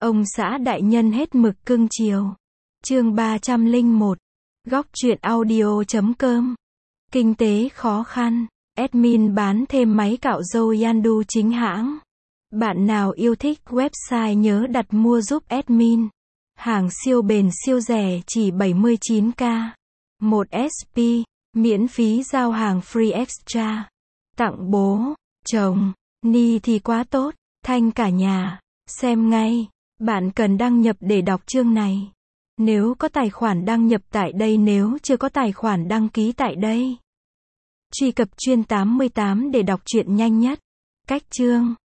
Ông xã đại nhân hết mực cưng chiều. Chương 301. Góc truyện audio.com. Kinh tế khó khăn. Admin bán thêm máy cạo râu Yandu chính hãng. Bạn nào yêu thích website nhớ đặt mua giúp admin. Hàng siêu bền siêu rẻ chỉ 79k. 1 SP. Miễn phí giao hàng free extra. Tặng bố, chồng, Ni thì quá tốt. Thanh cả nhà. Xem ngay. Bạn cần đăng nhập để đọc chương này. Nếu có tài khoản đăng nhập tại đây, nếu chưa có tài khoản đăng ký tại đây. Truy cập chuyên 88 để đọc truyện nhanh nhất. Cách chương.